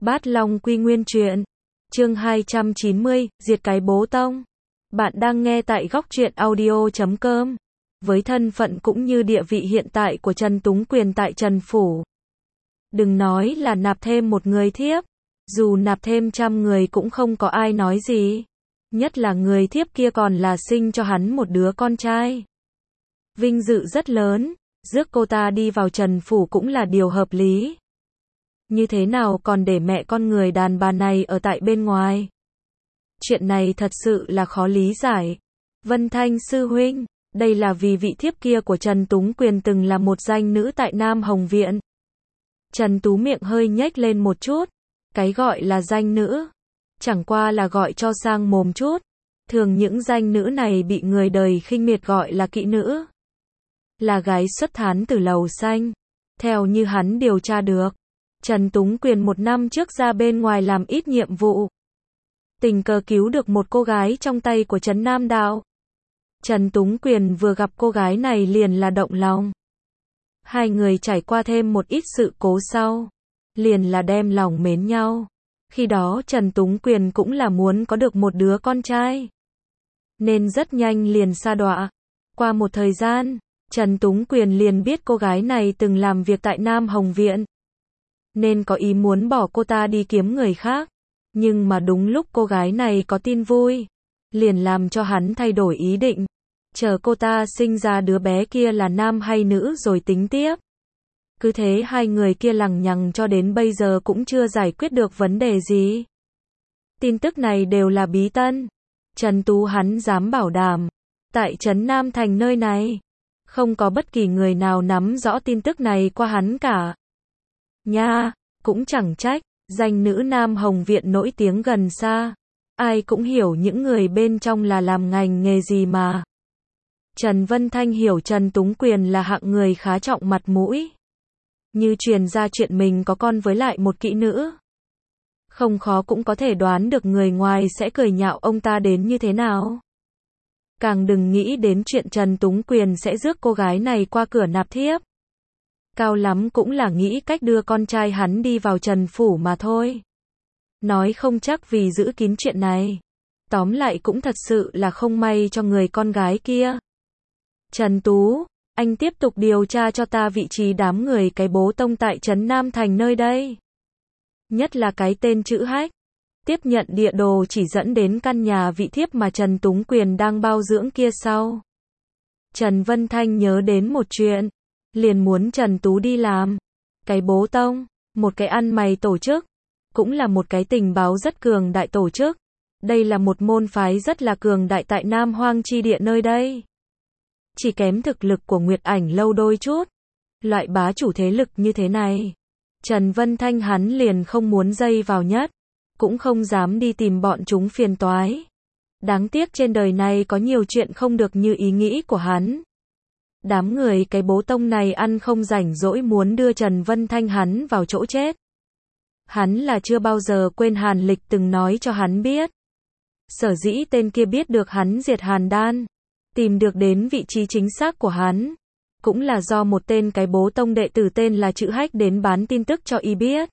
Bát Long Quy Nguyên truyện. Chương 290, diệt cái bố tông. Bạn đang nghe tại góc truyện audio.com. Với thân phận cũng như địa vị hiện tại của Trần Túng Quyền tại Trần Phủ. Đừng nói là nạp thêm một người thiếp. Dù nạp thêm 100 người cũng không có ai nói gì. Nhất là người thiếp kia còn là sinh cho hắn một đứa con trai. Vinh dự rất lớn, rước cô ta đi vào Trần Phủ cũng là điều hợp lý. Như thế nào còn để mẹ con người đàn bà này ở tại bên ngoài? Chuyện này thật sự là khó lý giải. Vân Thanh sư huynh, đây là vì vị thiếp kia của Trần Túng Quyền từng là một danh nữ tại Nam Hồng Viện. Trần Tú miệng hơi nhếch lên một chút. Cái gọi là danh nữ, chẳng qua là gọi cho sang mồm chút. Thường những danh nữ này bị người đời khinh miệt gọi là kỵ nữ. Là gái xuất thán từ lầu xanh. Theo như hắn điều tra được, Trần Túng Quyền một năm trước ra bên ngoài làm ít nhiệm vụ. Tình cờ cứu được một cô gái trong tay của Trấn Nam Đạo. Trần Túng Quyền vừa gặp cô gái này liền là động lòng. Hai người trải qua thêm một ít sự cố sau, liền là đem lòng mến nhau. Khi đó Trần Túng Quyền cũng là muốn có được một đứa con trai, nên rất nhanh liền sa đọa. Qua một thời gian, Trần Túng Quyền liền biết cô gái này từng làm việc tại Nam Hồng Viện, nên có ý muốn bỏ cô ta đi kiếm người khác. Nhưng mà đúng lúc cô gái này có tin vui, liền làm cho hắn thay đổi ý định. Chờ cô ta sinh ra đứa bé kia là nam hay nữ rồi tính tiếp. Cứ thế hai người kia lằng nhằng cho đến bây giờ cũng chưa giải quyết được vấn đề gì. Tin tức này đều là bí tân. Trần Tú hắn dám bảo đảm, tại Trấn Nam Thành nơi này, không có bất kỳ người nào nắm rõ tin tức này qua hắn cả. Nha, cũng chẳng trách, danh nữ Nam Hồng Viện nổi tiếng gần xa. Ai cũng hiểu những người bên trong là làm ngành nghề gì mà. Trần Vân Thanh hiểu Trần Túng Quyền là hạng người khá trọng mặt mũi. Như truyền ra chuyện mình có con với lại một kỹ nữ, không khó cũng có thể đoán được người ngoài sẽ cười nhạo ông ta đến như thế nào. Càng đừng nghĩ đến chuyện Trần Túng Quyền sẽ rước cô gái này qua cửa nạp thiếp. Cao lắm cũng là nghĩ cách đưa con trai hắn đi vào Trần Phủ mà thôi. Nói không chắc vì giữ kín chuyện này. Tóm lại cũng thật sự là không may cho người con gái kia. Trần Tú, anh tiếp tục điều tra cho ta vị trí đám người cái bố tông tại Trấn Nam Thành nơi đây. Nhất là cái tên chữ Hách. Tiếp nhận địa đồ chỉ dẫn đến căn nhà vị thiếp mà Trần Túng Quyền đang bao dưỡng kia sau. Trần Vân Thanh nhớ đến một chuyện, liền muốn Trần Tú đi làm. Cái bố tông, một cái ăn mày tổ chức, cũng là một cái tình báo rất cường đại tổ chức. Đây là một môn phái rất là cường đại tại Nam Hoang chi địa nơi đây. Chỉ kém thực lực của Nguyệt Ảnh lâu đôi chút. Loại bá chủ thế lực như thế này, Trần Vân Thanh hắn liền không muốn dây vào nhất, cũng không dám đi tìm bọn chúng phiền toái. Đáng tiếc trên đời này có nhiều chuyện không được như ý nghĩ của hắn. Đám người cái bố tông này ăn không rảnh rỗi muốn đưa Trần Vân Thanh hắn vào chỗ chết. Hắn là chưa bao giờ quên Hàn Lịch từng nói cho hắn biết. Sở dĩ tên kia biết được hắn diệt Hàn Đan, tìm được đến vị trí chính xác của hắn, cũng là do một tên cái bố tông đệ tử tên là chữ Hách đến bán tin tức cho y biết.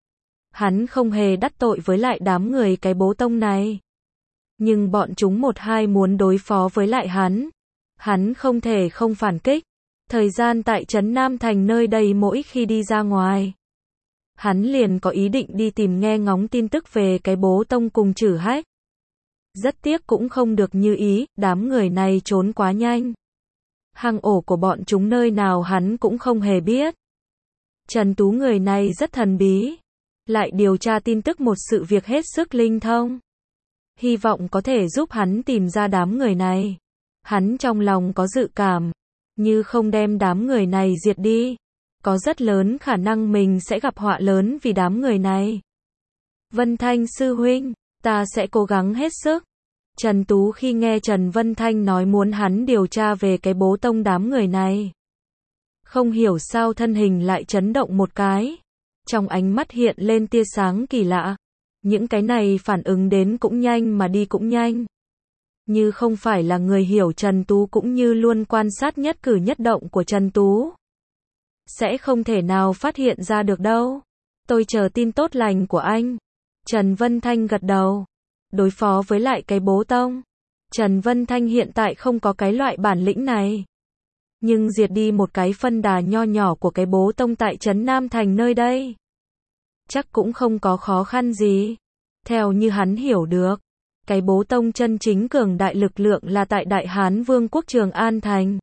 Hắn không hề đắc tội với lại đám người cái bố tông này. Nhưng bọn chúng một hai muốn đối phó với lại hắn không thể không phản kích. Thời gian tại Trấn Nam Thành nơi đây mỗi khi đi ra ngoài, hắn liền có ý định đi tìm nghe ngóng tin tức về cái bố tông cùng chữ Hách. Rất tiếc cũng không được như ý, đám người này trốn quá nhanh. Hang ổ của bọn chúng nơi nào hắn cũng không hề biết. Trần Tú người này rất thần bí, lại điều tra tin tức một sự việc hết sức linh thông. Hy vọng có thể giúp hắn tìm ra đám người này. Hắn trong lòng có dự cảm, như không đem đám người này diệt đi, có rất lớn khả năng mình sẽ gặp họa lớn vì đám người này. Vân Thanh sư huynh, ta sẽ cố gắng hết sức. Trần Tú khi nghe Trần Vân Thanh nói muốn hắn điều tra về cái bố tông đám người này, không hiểu sao thân hình lại chấn động một cái. Trong ánh mắt hiện lên tia sáng kỳ lạ. Những cái này phản ứng đến cũng nhanh mà đi cũng nhanh. Như không phải là người hiểu Trần Tú cũng như luôn quan sát nhất cử nhất động của Trần Tú, sẽ không thể nào phát hiện ra được đâu. Tôi chờ tin tốt lành của anh. Trần Vân Thanh gật đầu. Đối phó với lại cái bố tông. Trần Vân Thanh hiện tại không có cái loại bản lĩnh này. Nhưng diệt đi một cái phân đà nho nhỏ của cái bố tông tại trấn Nam Thành nơi đây. Chắc cũng không có khó khăn gì. Theo như hắn hiểu được, cái bố tông chân chính cường đại lực lượng là tại Đại Hán Vương quốc Trường An Thành.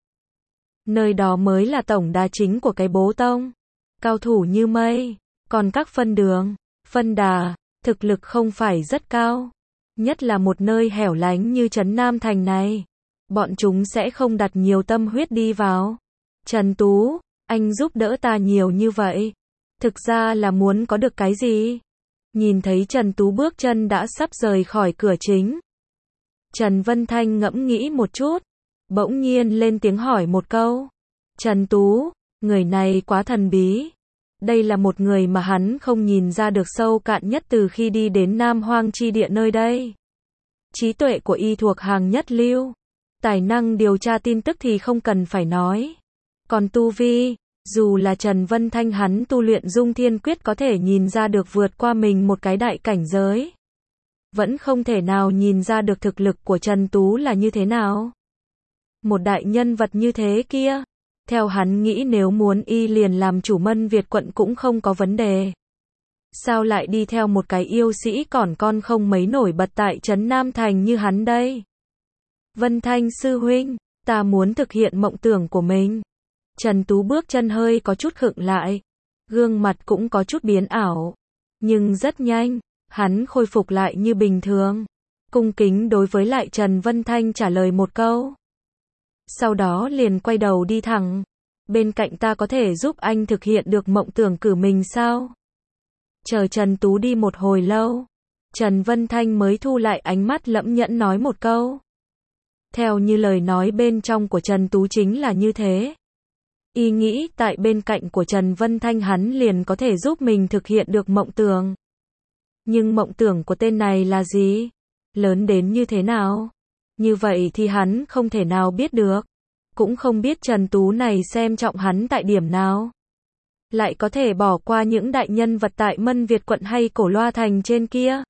Nơi đó mới là tổng đà chính của cái bố tông. Cao thủ như mây, còn các phân đường, phân đà, thực lực không phải rất cao. Nhất là một nơi hẻo lánh như trấn Nam Thành này. Bọn chúng sẽ không đặt nhiều tâm huyết đi vào. Trần Tú, anh giúp đỡ ta nhiều như vậy. Thực ra là muốn có được cái gì? Nhìn thấy Trần Tú bước chân đã sắp rời khỏi cửa chính. Trần Vân Thanh ngẫm nghĩ một chút. Bỗng nhiên lên tiếng hỏi một câu. Trần Tú, người này quá thần bí. Đây là một người mà hắn không nhìn ra được sâu cạn nhất từ khi đi đến Nam Hoang chi địa nơi đây. Trí tuệ của y thuộc hàng nhất lưu. Tài năng điều tra tin tức thì không cần phải nói. Còn tu vi, dù là Trần Vân Thanh hắn tu luyện Dung Thiên Quyết có thể nhìn ra được vượt qua mình một cái đại cảnh giới. Vẫn không thể nào nhìn ra được thực lực của Trần Tú là như thế nào. Một đại nhân vật như thế kia. Theo hắn nghĩ nếu muốn y liền làm chủ Mân Việt quận cũng không có vấn đề. Sao lại đi theo một cái yêu sĩ còn con không mấy nổi bật tại trấn Nam Thành như hắn đây? Vân Thanh sư huynh, ta muốn thực hiện mộng tưởng của mình. Trần Tú bước chân hơi có chút khựng lại. Gương mặt cũng có chút biến ảo. Nhưng rất nhanh, hắn khôi phục lại như bình thường. Cung kính đối với lại Trần Vân Thanh trả lời một câu. Sau đó liền quay đầu đi thẳng. Bên cạnh ta có thể giúp anh thực hiện được mộng tưởng cử mình sao? Chờ Trần Tú đi một hồi lâu. Trần Vân Thanh mới thu lại ánh mắt lẫm nhẫn nói một câu. Theo như lời nói bên trong của Trần Tú chính là như thế. Y nghĩ tại bên cạnh của Trần Vân Thanh hắn liền có thể giúp mình thực hiện được mộng tưởng. Nhưng mộng tưởng của tên này là gì? Lớn đến như thế nào? Như vậy thì hắn không thể nào biết được. Cũng không biết Trần Tú này xem trọng hắn tại điểm nào. Lại có thể bỏ qua những đại nhân vật tại Mân Việt quận hay Cổ Loa Thành trên kia.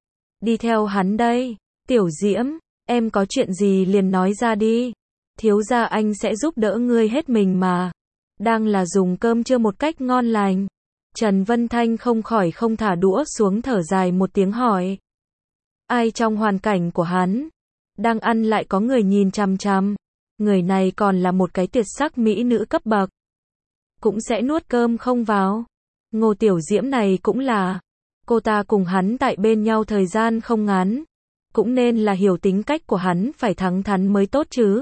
Đi theo hắn đây. Tiểu Diễm, em có chuyện gì liền nói ra đi. Thiếu gia anh sẽ giúp đỡ ngươi hết mình mà. Đang là dùng cơm trưa một cách ngon lành. Trần Vân Thanh không khỏi không thả đũa xuống thở dài một tiếng hỏi. Ai trong hoàn cảnh của hắn? Đang ăn lại có người nhìn chằm chằm. Người này còn là một cái tuyệt sắc mỹ nữ cấp bậc. Cũng sẽ nuốt cơm không vào. Ngô Tiểu Diễm này cũng là. Cô ta cùng hắn tại bên nhau thời gian không ngắn. Cũng nên là hiểu tính cách của hắn phải thẳng thắn mới tốt chứ.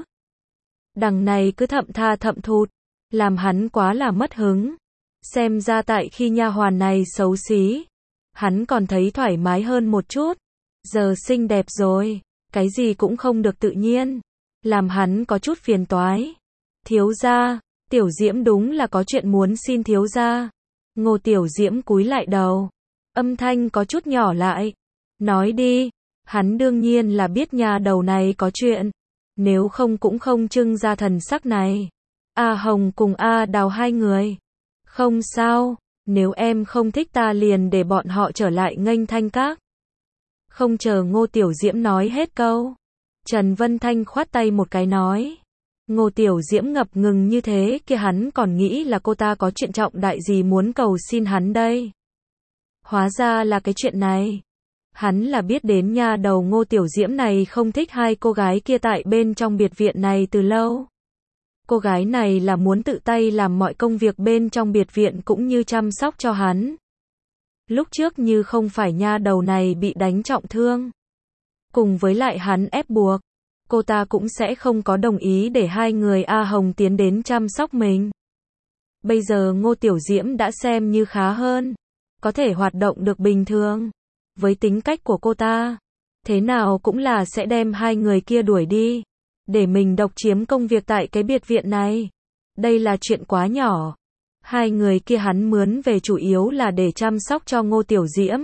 Đằng này cứ thậm tha thậm thụt. Làm hắn quá là mất hứng. Xem ra tại khi nha hoàn này xấu xí. Hắn còn thấy thoải mái hơn một chút. Giờ xinh đẹp rồi. Cái gì cũng không được tự nhiên. Làm hắn có chút phiền toái. Thiếu gia, Tiểu Diễm đúng là có chuyện muốn xin thiếu gia. Ngô Tiểu Diễm cúi lại đầu. Âm thanh có chút nhỏ lại. Nói đi. Hắn đương nhiên là biết nhà đầu này có chuyện. Nếu không cũng không trưng ra thần sắc này. A Hồng cùng A Đào hai người. Không sao. Nếu em không thích ta liền để bọn họ trở lại nghênh Thanh Các. Không chờ Ngô Tiểu Diễm nói hết câu. Trần Vân Thanh khoát tay một cái nói. Ngô Tiểu Diễm ngập ngừng như thế kia hắn còn nghĩ là cô ta có chuyện trọng đại gì muốn cầu xin hắn đây. Hóa ra là cái chuyện này. Hắn là biết đến nha đầu Ngô Tiểu Diễm này không thích hai cô gái kia tại bên trong biệt viện này từ lâu. Cô gái này là muốn tự tay làm mọi công việc bên trong biệt viện cũng như chăm sóc cho hắn. Lúc trước như không phải nha đầu này bị đánh trọng thương. Cùng với lại hắn ép buộc. Cô ta cũng sẽ không có đồng ý để hai người A Hồng tiến đến chăm sóc mình. Bây giờ Ngô Tiểu Diễm đã xem như khá hơn. Có thể hoạt động được bình thường. Với tính cách của cô ta. Thế nào cũng là sẽ đem hai người kia đuổi đi. Để mình độc chiếm công việc tại cái biệt viện này. Đây là chuyện quá nhỏ. Hai người kia hắn mướn về chủ yếu là để chăm sóc cho Ngô Tiểu Diễm.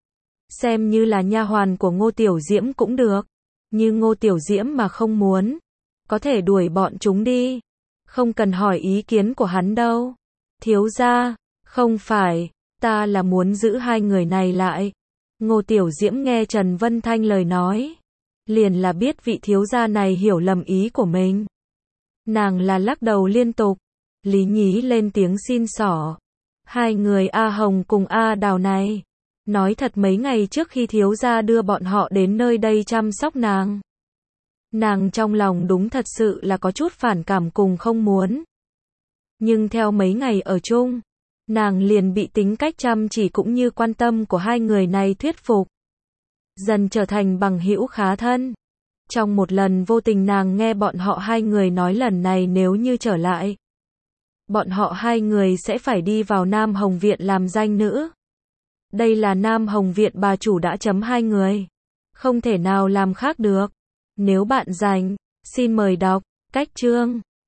Xem như là nha hoàn của Ngô Tiểu Diễm cũng được. Như Ngô Tiểu Diễm mà không muốn. Có thể đuổi bọn chúng đi. Không cần hỏi ý kiến của hắn đâu. Thiếu gia, không phải. ta là muốn giữ hai người này lại. Ngô Tiểu Diễm nghe Trần Vân Thanh lời nói, liền là biết vị thiếu gia này hiểu lầm ý của mình. Nàng là lắc đầu liên tục. Lý Nhí lên tiếng xin xỏ. Hai người A Hồng cùng A Đào này, nói thật mấy ngày trước khi thiếu gia đưa bọn họ đến nơi đây chăm sóc nàng, nàng trong lòng đúng thật sự là có chút phản cảm cùng không muốn. Nhưng theo mấy ngày ở chung, nàng liền bị tính cách chăm chỉ cũng như quan tâm của hai người này thuyết phục, dần trở thành bằng hữu khá thân. Trong một lần vô tình nàng nghe bọn họ hai người nói lần này nếu như trở lại, bọn họ hai người sẽ phải đi vào Nam Hồng Viện làm danh nữ. Đây là Nam Hồng Viện bà chủ đã chấm hai người, không thể nào làm khác được. Nếu bạn rảnh, xin mời đọc cách chương.